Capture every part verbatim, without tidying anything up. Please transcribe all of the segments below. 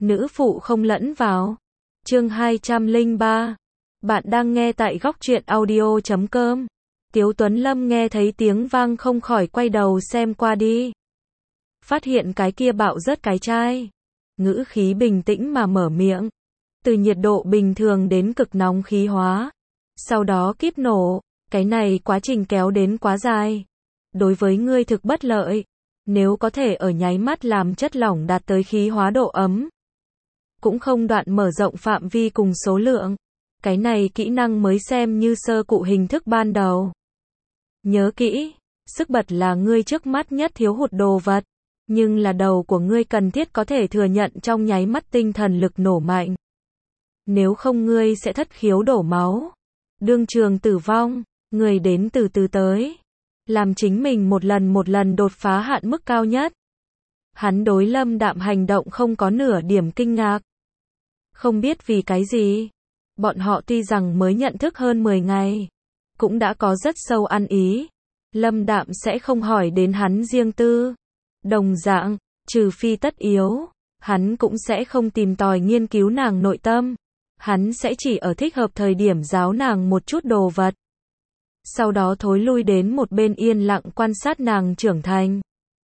nữ phụ không lẫn vào. Chương hai trăm lẻ ba. Bạn đang nghe tại góc truyện audio chấm com. Tiếu Tuấn Lâm nghe thấy tiếng vang không khỏi quay đầu xem qua đi. Phát hiện cái kia bạo rớt cái chai. Ngữ khí bình tĩnh mà mở miệng. Từ nhiệt độ bình thường đến cực nóng khí hóa. Sau đó kíp nổ. Cái này quá trình kéo đến quá dài. Đối với ngươi thực bất lợi. Nếu có thể ở nháy mắt làm chất lỏng đạt tới khí hóa độ ấm. Cũng không đoạn mở rộng phạm vi cùng số lượng. Cái này kỹ năng mới xem như sơ cụ hình thức ban đầu. Nhớ kỹ, sức bật là ngươi trước mắt nhất thiếu hụt đồ vật. Nhưng là đầu của ngươi cần thiết có thể thừa nhận trong nháy mắt tinh thần lực nổ mạnh. Nếu không ngươi sẽ thất khiếu đổ máu. Đương trường tử vong, người đến từ từ tới. Làm chính mình một lần một lần đột phá hạn mức cao nhất. Hắn đối Lâm Đạm hành động không có nửa điểm kinh ngạc. Không biết vì cái gì. Bọn họ tuy rằng mới nhận thức hơn mười ngày. Cũng đã có rất sâu ăn ý. Lâm Đạm sẽ không hỏi đến hắn riêng tư. Đồng dạng, trừ phi tất yếu. Hắn cũng sẽ không tìm tòi nghiên cứu nàng nội tâm. Hắn sẽ chỉ ở thích hợp thời điểm giáo nàng một chút đồ vật. Sau đó thối lui đến một bên yên lặng quan sát nàng trưởng thành.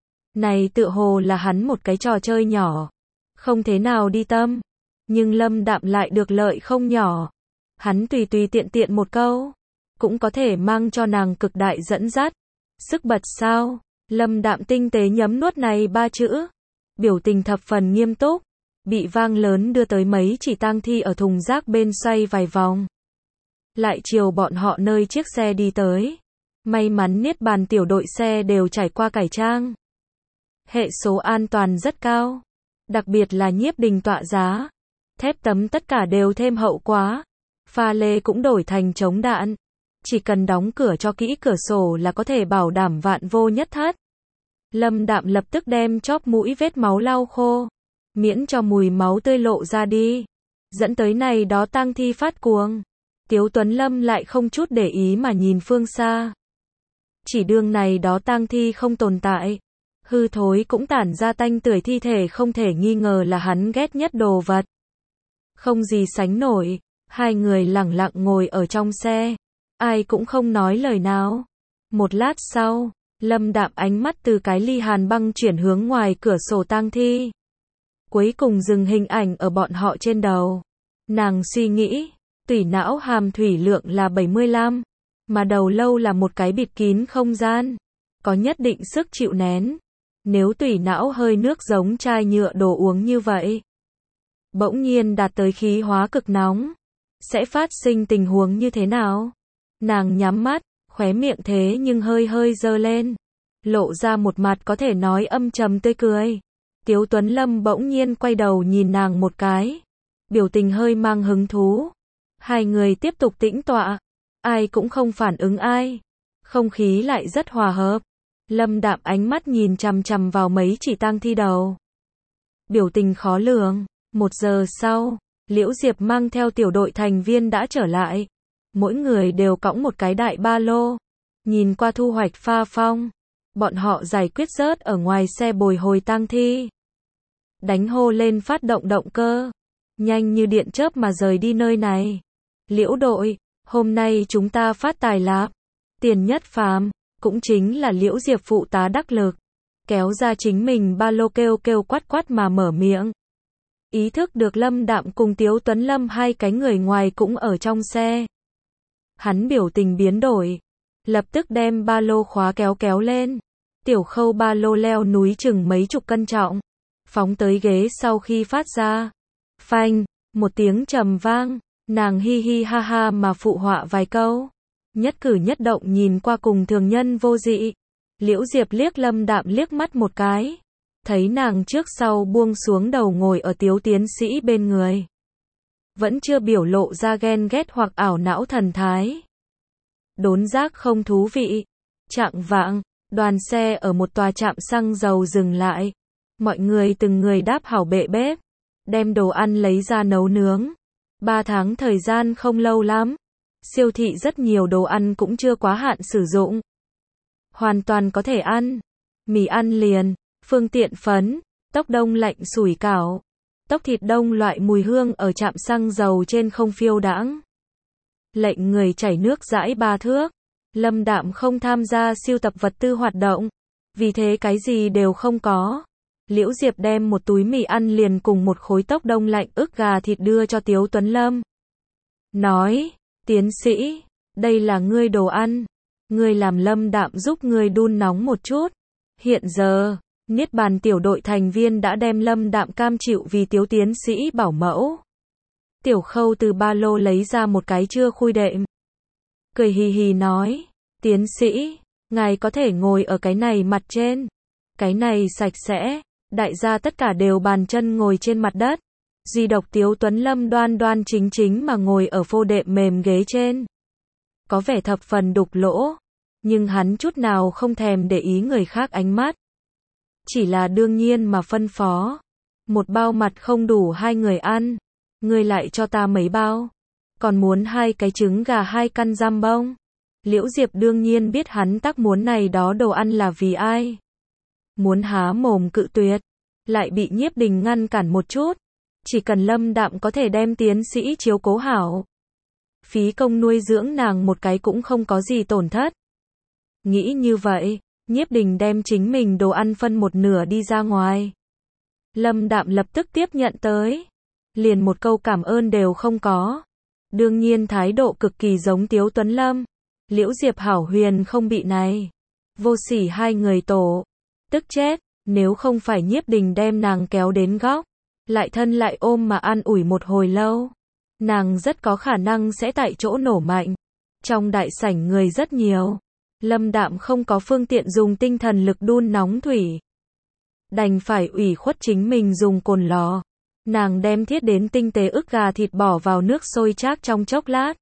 Này tựa hồ là hắn một cái trò chơi nhỏ. Không thế nào đi tâm. Nhưng Lâm Đạm lại được lợi không nhỏ. Hắn tùy tùy tiện tiện một câu. Cũng có thể mang cho nàng cực đại dẫn dắt. Sức bật sao? Lâm Đạm tinh tế nhấm nuốt này ba chữ. Biểu tình thập phần nghiêm túc. Bị vang lớn đưa tới mấy chỉ tang thi ở thùng rác bên xoay vài vòng. Lại chiều bọn họ nơi chiếc xe đi tới. May mắn Niết Bàn tiểu đội xe đều trải qua cải trang. Hệ số an toàn rất cao. Đặc biệt là nhiếp đình tọa giá. Thép tấm tất cả đều thêm hậu quá. Pha lê cũng đổi thành chống đạn. Chỉ cần đóng cửa cho kỹ cửa sổ là có thể bảo đảm vạn vô nhất thất. Lâm Đạm lập tức đem chóp mũi vết máu lau khô. Miễn cho mùi máu tươi lộ ra đi. Dẫn tới này đó tang thi phát cuồng. Tiếu Tuấn Lâm lại không chút để ý mà nhìn phương xa. Chỉ đương này đó tang thi không tồn tại. Hư thối cũng tản ra tanh tưởi thi thể không thể nghi ngờ là hắn ghét nhất đồ vật. Không gì sánh nổi. Hai người lẳng lặng ngồi ở trong xe. Ai cũng không nói lời nào. Một lát sau, Lâm Đạm ánh mắt từ cái ly hàn băng chuyển hướng ngoài cửa sổ tang thi. Cuối cùng dừng hình ảnh ở bọn họ trên đầu. Nàng suy nghĩ, tủy não hàm thủy lượng là bảy mươi lăm, mà đầu lâu là một cái bịt kín không gian, có nhất định sức chịu nén. Nếu tủy não hơi nước giống chai nhựa đồ uống như vậy, bỗng nhiên đạt tới khí hóa cực nóng, sẽ phát sinh tình huống như thế nào? Nàng nhắm mắt, khóe miệng thế nhưng hơi hơi dơ lên, lộ ra một mặt có thể nói âm trầm tươi cười. Tiếu Tuấn Lâm bỗng nhiên quay đầu nhìn nàng một cái, biểu tình hơi mang hứng thú. Hai người tiếp tục tĩnh tọa, ai cũng không phản ứng ai. Không khí lại rất hòa hợp. Lâm Đạm ánh mắt nhìn chằm chằm vào mấy chỉ tang thi đầu. Biểu tình khó lường. Một giờ sau, Liễu Diệp mang theo tiểu đội thành viên đã trở lại. Mỗi người đều cõng một cái đại ba lô. Nhìn qua thu hoạch pha phong. Bọn họ giải quyết rớt ở ngoài xe bồi hồi tang thi. Đánh hô lên phát động động cơ. Nhanh như điện chớp mà rời đi nơi này. Liễu đội, hôm nay chúng ta phát tài lạp. Tiền Nhất Phàm, cũng chính là Liễu Diệp phụ tá đắc lực. Kéo ra chính mình ba lô kêu kêu quát quát mà mở miệng. Ý thức được Lâm Đạm cùng Tiếu Tuấn Lâm hai cái người ngoài cũng ở trong xe. Hắn biểu tình biến đổi. Lập tức đem ba lô khóa kéo kéo lên. Tiểu Khâu ba lô leo núi chừng mấy chục cân trọng. Phóng tới ghế sau khi phát ra. Phanh, một tiếng trầm vang. Nàng hi hi ha ha mà phụ họa vài câu. Nhất cử nhất động nhìn qua cùng thường nhân vô dị. Liễu Diệp liếc Lâm Đạm liếc mắt một cái. Thấy nàng trước sau buông xuống đầu ngồi ở Tiếu tiến sĩ bên người. Vẫn chưa biểu lộ ra ghen ghét hoặc ảo não thần thái. Đốn giác không thú vị. Chạng vạng, đoàn xe ở một tòa trạm xăng dầu dừng lại. Mọi người từng người đáp hảo bệ bếp. Đem đồ ăn lấy ra nấu nướng. Ba tháng thời gian không lâu lắm. Siêu thị rất nhiều đồ ăn cũng chưa quá hạn sử dụng. Hoàn toàn có thể ăn. Mì ăn liền, phương tiện phấn, tốc đông lạnh sủi cảo. Tốc thịt đông loại mùi hương ở trạm xăng dầu trên không phiêu đãng. Lệnh người chảy nước dãi ba thước. Lâm Đạm không tham gia sưu tập vật tư hoạt động. Vì thế cái gì đều không có. Liễu Diệp đem một túi mì ăn liền cùng một khối tốc đông lạnh ức gà thịt đưa cho Tiếu Tuấn Lâm. Nói, tiến sĩ, đây là ngươi đồ ăn. Ngươi làm Lâm Đạm giúp ngươi đun nóng một chút. Hiện giờ, Niết Bàn tiểu đội thành viên đã đem Lâm Đạm cam chịu vì Tiếu tiến sĩ bảo mẫu. Tiểu Khâu từ ba lô lấy ra một cái chưa khui đệm. Cười hì hì nói, tiến sĩ, ngài có thể ngồi ở cái này mặt trên. Cái này sạch sẽ, đại gia tất cả đều bàn chân ngồi trên mặt đất. Duy độc Tiếu Tuấn Lâm đoan đoan chính chính mà ngồi ở phô đệm mềm ghế trên. Có vẻ thập phần đục lỗ, nhưng hắn chút nào không thèm để ý người khác ánh mắt. Chỉ là đương nhiên mà phân phó. Một bao mặt không đủ hai người ăn. Ngươi lại cho ta mấy bao. Còn muốn hai cái trứng gà hai căn giam bông. Liễu Diệp đương nhiên biết hắn tác muốn này đó đồ ăn là vì ai. Muốn há mồm cự tuyệt. Lại bị Nhiếp Đình ngăn cản một chút. Chỉ cần Lâm Đạm có thể đem tiến sĩ chiếu cố hảo. Phí công nuôi dưỡng nàng một cái cũng không có gì tổn thất. Nghĩ như vậy, Nhiếp Đình đem chính mình đồ ăn phân một nửa đi ra ngoài. Lâm Đạm lập tức tiếp nhận tới. Liền một câu cảm ơn đều không có. Đương nhiên thái độ cực kỳ giống Tiếu Tuấn Lâm. Liễu Diệp hảo huyền không bị này. Vô sỉ hai người tổ. Tức chết, nếu không phải Nhiếp Đình đem nàng kéo đến góc. Lại thân lại ôm mà an ủi một hồi lâu. Nàng rất có khả năng sẽ tại chỗ nổ mạnh. Trong đại sảnh người rất nhiều. Lâm Đạm không có phương tiện dùng tinh thần lực đun nóng thủy. Đành phải ủy khuất chính mình dùng cồn lò. Nàng đem thiết đến tinh tế ức gà thịt bỏ vào nước sôi chác trong chốc lát.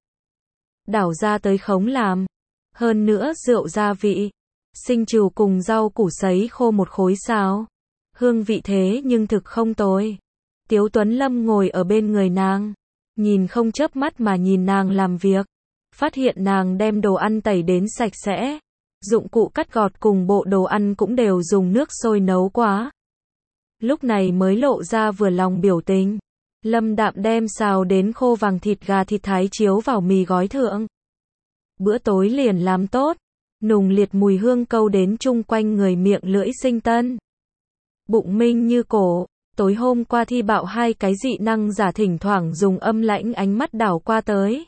Đảo ra tới khống làm. Hơn nữa rượu gia vị. Sinh trù cùng rau củ sấy khô một khối xào. Hương vị thế nhưng thực không tồi. Tiếu Tuấn Lâm ngồi ở bên người nàng. Nhìn không chớp mắt mà nhìn nàng làm việc. Phát hiện nàng đem đồ ăn tẩy đến sạch sẽ. Dụng cụ cắt gọt cùng bộ đồ ăn cũng đều dùng nước sôi nấu quá. Lúc này mới lộ ra vừa lòng biểu tình. Lâm Đạm đem xào đến khô vàng thịt gà thịt thái chiếu vào mì gói thượng. Bữa tối liền làm tốt. Nùng liệt mùi hương câu đến chung quanh người miệng lưỡi sinh tân. Bụng minh như cổ. Tối hôm qua thi bạo hai cái dị năng giả thỉnh thoảng dùng âm lãnh ánh mắt đảo qua tới.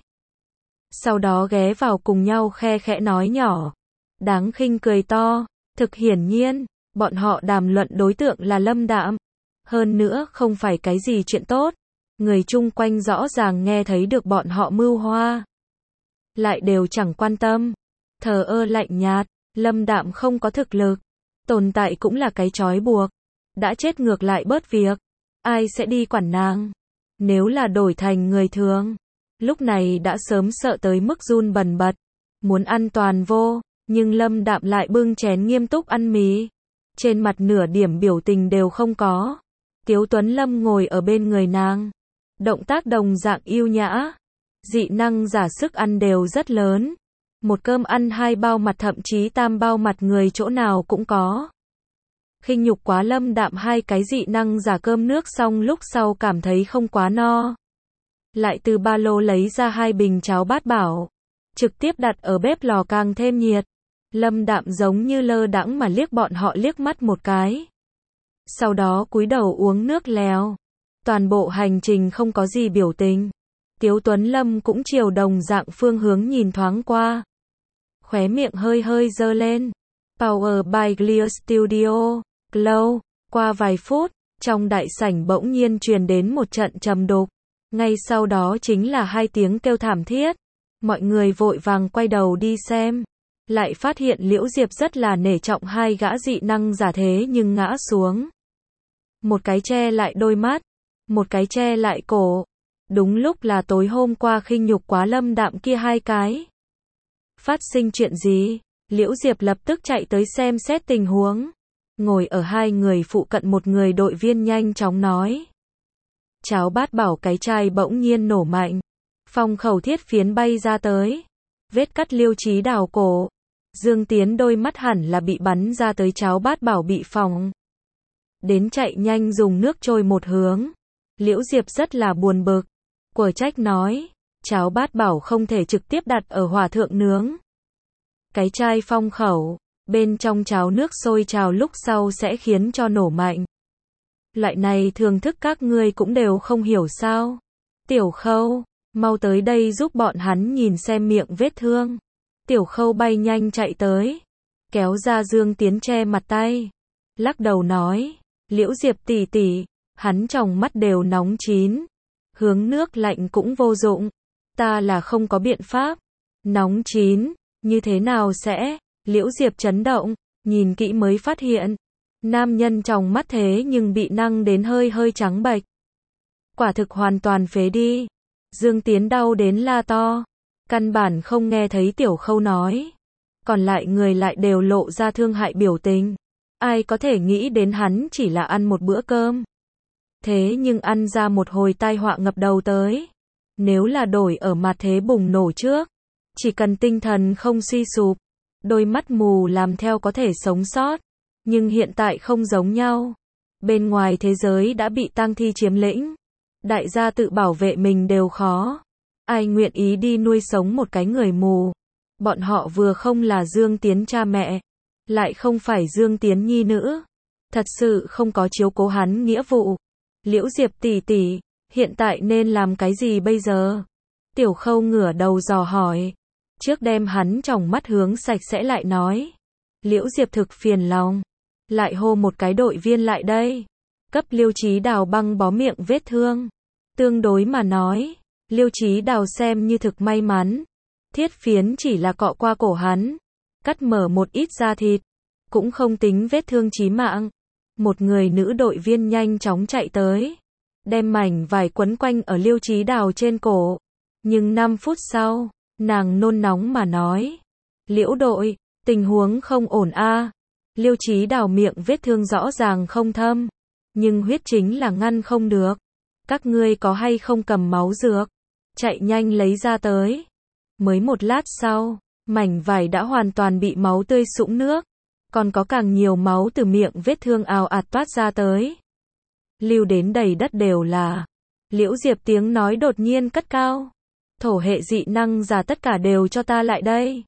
Sau đó ghé vào cùng nhau khe khẽ nói nhỏ. Đáng khinh cười to. Thực hiển nhiên, bọn họ đàm luận đối tượng là Lâm Đạm. Hơn nữa không phải cái gì chuyện tốt. Người chung quanh rõ ràng nghe thấy được bọn họ mưu hoa. Lại đều chẳng quan tâm. Thờ ơ lạnh nhạt. Lâm Đạm không có thực lực. Tồn tại cũng là cái trói buộc. Đã chết ngược lại bớt việc. Ai sẽ đi quản nàng? Nếu là đổi thành người thường. Lúc này đã sớm sợ tới mức run bần bật. Muốn ăn toàn vô. Nhưng Lâm Đạm lại bưng chén nghiêm túc ăn mì. Trên mặt nửa điểm biểu tình đều không có. Tiếu Tuấn Lâm ngồi ở bên người nàng. Động tác đồng dạng yêu nhã. Dị năng giả sức ăn đều rất lớn. Một cơm ăn hai bao mặt thậm chí tam bao mặt người chỗ nào cũng có. Khinh nhục quá Lâm Đạm hai cái dị năng giả cơm nước xong lúc sau cảm thấy không quá no. Lại từ ba lô lấy ra hai bình cháo bát bảo. Trực tiếp đặt ở bếp lò càng thêm nhiệt. Lâm Đạm giống như lơ đãng mà liếc bọn họ liếc mắt một cái. Sau đó cúi đầu uống nước lèo. Toàn bộ hành trình không có gì biểu tình. Tiếu Tuấn Lâm cũng chiều đồng dạng phương hướng nhìn thoáng qua. Khóe miệng hơi hơi dơ lên. Power by Clear Studio. Glow. Qua vài phút, trong đại sảnh bỗng nhiên truyền đến một trận trầm đục. Ngay sau đó chính là hai tiếng kêu thảm thiết. Mọi người vội vàng quay đầu đi xem. Lại phát hiện Liễu Diệp rất là nể trọng hai gã dị năng giả thế nhưng ngã xuống. Một cái che lại đôi mắt. Một cái che lại cổ. Đúng lúc là tối hôm qua khinh nhục quá Lâm Đạm kia hai cái. Phát sinh chuyện gì? Liễu Diệp lập tức chạy tới xem xét tình huống. Ngồi ở hai người phụ cận một người đội viên nhanh chóng nói. Cháo bát bảo cái chai bỗng nhiên nổ mạnh. Phong khẩu thiết phiến bay ra tới. Vết cắt Liêu Chí Đào cổ. Dương Tiến đôi mắt hẳn là bị bắn ra tới cháo bát bảo bị phỏng. Đến chạy nhanh dùng nước trôi một hướng. Liễu Diệp rất là buồn bực. Của trách nói, cháo bát bảo không thể trực tiếp đặt ở hỏa thượng nướng. Cái chai phong khẩu, bên trong cháo nước sôi trào lúc sau sẽ khiến cho nổ mạnh. Loại này thường thức các ngươi cũng đều không hiểu sao. Tiểu Khâu, mau tới đây giúp bọn hắn nhìn xem miệng vết thương. Tiểu Khâu bay nhanh chạy tới, kéo ra Dương Tiến che mặt tay, lắc đầu nói, Liễu Diệp tỷ tỷ, hắn trong mắt đều nóng chín, hướng nước lạnh cũng vô dụng, ta là không có biện pháp. Nóng chín, như thế nào sẽ? Liễu Diệp chấn động, nhìn kỹ mới phát hiện, nam nhân trong mắt thế nhưng bị năng đến hơi hơi trắng bệch. Quả thực hoàn toàn phế đi. Dương Tiến đau đến la to, căn bản không nghe thấy Tiểu Khâu nói. Còn lại người lại đều lộ ra thương hại biểu tình. Ai có thể nghĩ đến hắn chỉ là ăn một bữa cơm. Thế nhưng ăn ra một hồi tai họa ngập đầu tới. Nếu là đổi ở mặt thế bùng nổ trước, chỉ cần tinh thần không suy sụp, đôi mắt mù làm theo có thể sống sót. Nhưng hiện tại không giống nhau. Bên ngoài thế giới đã bị tang thi chiếm lĩnh. Đại gia tự bảo vệ mình đều khó. Ai nguyện ý đi nuôi sống một cái người mù. Bọn họ vừa không là Dương Tiến cha mẹ, lại không phải Dương Tiến nhi nữ. Thật sự không có chiếu cố hắn nghĩa vụ. Liễu Diệp tỷ tỷ, hiện tại nên làm cái gì bây giờ? Tiểu Khâu ngửa đầu dò hỏi. Trước đem hắn trong mắt hướng sạch sẽ lại nói. Liễu Diệp thực phiền lòng. Lại hô một cái đội viên lại đây. Cấp Liêu Chí Đào băng bó miệng vết thương. Tương đối mà nói, Liêu Chí Đào xem như thực may mắn. Thiết phiến chỉ là cọ qua cổ hắn, cắt mở một ít da thịt, cũng không tính vết thương chí mạng. Một người nữ đội viên nhanh chóng chạy tới, đem mảnh vải quấn quanh ở Liêu Chí Đào trên cổ. Nhưng năm phút sau, nàng nôn nóng mà nói, Liễu đội, tình huống không ổn a. Liêu Chí Đào miệng vết thương rõ ràng không thâm, nhưng huyết chính là ngăn không được. Các ngươi có hay không cầm máu dược? Chạy nhanh lấy ra tới. Mới một lát sau, mảnh vải đã hoàn toàn bị máu tươi sũng nước, còn có càng nhiều máu từ miệng vết thương ào ạt toát ra tới. Lưu đến đầy đất đều là. Liễu Diệp tiếng nói đột nhiên cất cao. Thổ hệ dị năng giả tất cả đều cho ta lại đây.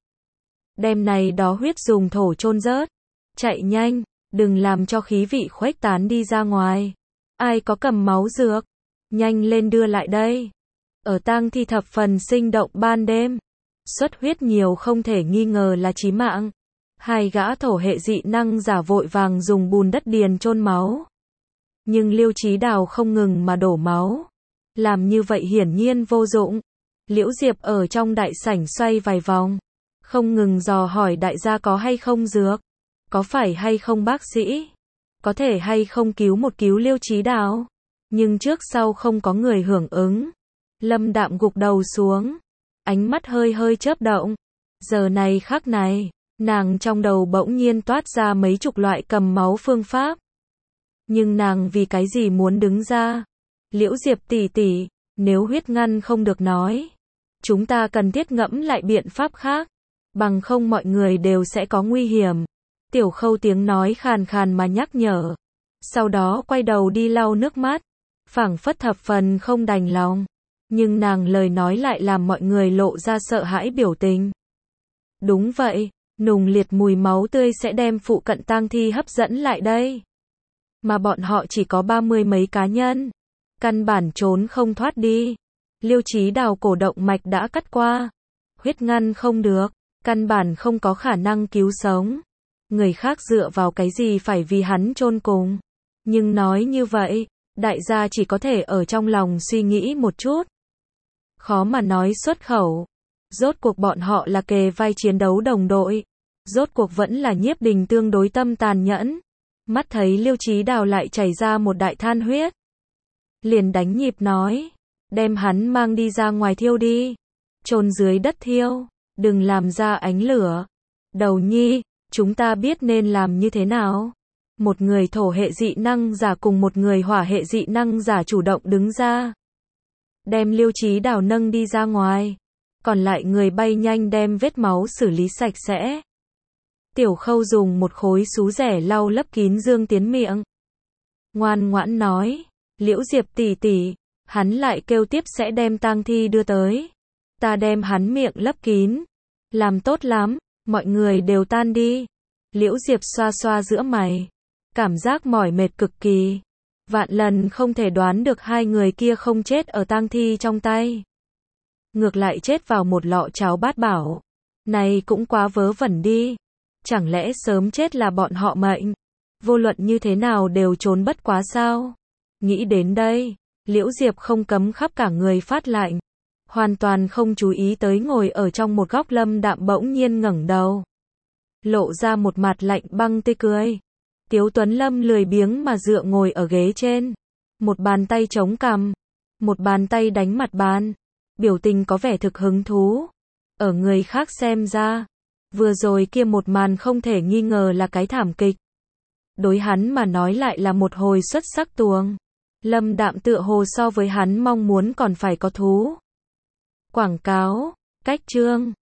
Đem này đó huyết dùng thổ chôn rớt. Chạy nhanh, đừng làm cho khí vị khuếch tán đi ra ngoài. Ai có cầm máu dược? Nhanh lên đưa lại đây. Ở tang thi thập phần sinh động ban đêm, xuất huyết nhiều không thể nghi ngờ là chí mạng. Hai gã thổ hệ dị năng giả vội vàng dùng bùn đất điền chôn máu. Nhưng Liêu Chí Đào không ngừng mà đổ máu. Làm như vậy hiển nhiên vô dụng. Liễu Diệp ở trong đại sảnh xoay vài vòng, không ngừng dò hỏi đại gia có hay không dược, có phải hay không bác sĩ, có thể hay không cứu một cứu Liêu Chí Đào. Nhưng trước sau không có người hưởng ứng. Lâm Đạm gục đầu xuống, ánh mắt hơi hơi chớp động. Giờ này khắc này, nàng trong đầu bỗng nhiên toát ra mấy chục loại cầm máu phương pháp. Nhưng nàng vì cái gì muốn đứng ra? Liễu Diệp tỷ tỷ, nếu huyết ngăn không được nói, chúng ta cần thiết ngẫm lại biện pháp khác, bằng không mọi người đều sẽ có nguy hiểm. Tiểu Khâu tiếng nói khàn khàn mà nhắc nhở. Sau đó quay đầu đi lau nước mắt, phảng phất thập phần không đành lòng. Nhưng nàng lời nói lại làm mọi người lộ ra sợ hãi biểu tình. Đúng vậy, nùng liệt mùi máu tươi sẽ đem phụ cận tang thi hấp dẫn lại đây. Mà bọn họ chỉ có ba mươi mấy cá nhân, căn bản trốn không thoát đi. Liêu Chí Đào cổ động mạch đã cắt qua, huyết ngăn không được, căn bản không có khả năng cứu sống. Người khác dựa vào cái gì phải vì hắn chôn cùng. Nhưng nói như vậy, đại gia chỉ có thể ở trong lòng suy nghĩ một chút. Khó mà nói xuất khẩu. Rốt cuộc bọn họ là kề vai chiến đấu đồng đội. Rốt cuộc vẫn là Nhiếp Đình tương đối tâm tàn nhẫn. Mắt thấy Liêu Chí Đào lại chảy ra một đại than huyết, liền đánh nhịp nói, đem hắn mang đi ra ngoài thiêu đi, chôn dưới đất thiêu, đừng làm ra ánh lửa. Đầu nhi, chúng ta biết nên làm như thế nào? Một người thổ hệ dị năng giả cùng một người hỏa hệ dị năng giả chủ động đứng ra, đem Liêu Chí Đào nâng đi ra ngoài, còn lại người bay nhanh đem vết máu xử lý sạch sẽ. Tiểu Khâu dùng một khối xú rẻ lau lấp kín Dương Tiến miệng, ngoan ngoãn nói, Liễu Diệp tỷ tỷ, hắn lại kêu tiếp sẽ đem tang thi đưa tới. Ta đem hắn miệng lấp kín. Làm tốt lắm, mọi người đều tan đi. Liễu Diệp xoa xoa giữa mày. Cảm giác mỏi mệt cực kỳ. Vạn lần không thể đoán được hai người kia không chết ở tang thi trong tay. Ngược lại chết vào một lọ cháo bát bảo. Này cũng quá vớ vẩn đi. Chẳng lẽ sớm chết là bọn họ mệnh? Vô luận như thế nào đều trốn bất quá sao? Nghĩ đến đây, Liễu Diệp không cấm khắp cả người phát lạnh. Hoàn toàn không chú ý tới ngồi ở trong một góc Lâm Đạm bỗng nhiên ngẩng đầu. Lộ ra một mặt lạnh băng tươi cười. Tiếu Tuấn Lâm lười biếng mà dựa ngồi ở ghế trên. Một bàn tay chống cằm. Một bàn tay đánh mặt bàn. Biểu tình có vẻ thực hứng thú. Ở người khác xem ra, vừa rồi kia một màn không thể nghi ngờ là cái thảm kịch. Đối hắn mà nói lại là một hồi xuất sắc tuồng. Lâm Đạm tựa hồ so với hắn mong muốn còn phải có thú. Quảng cáo, cách chương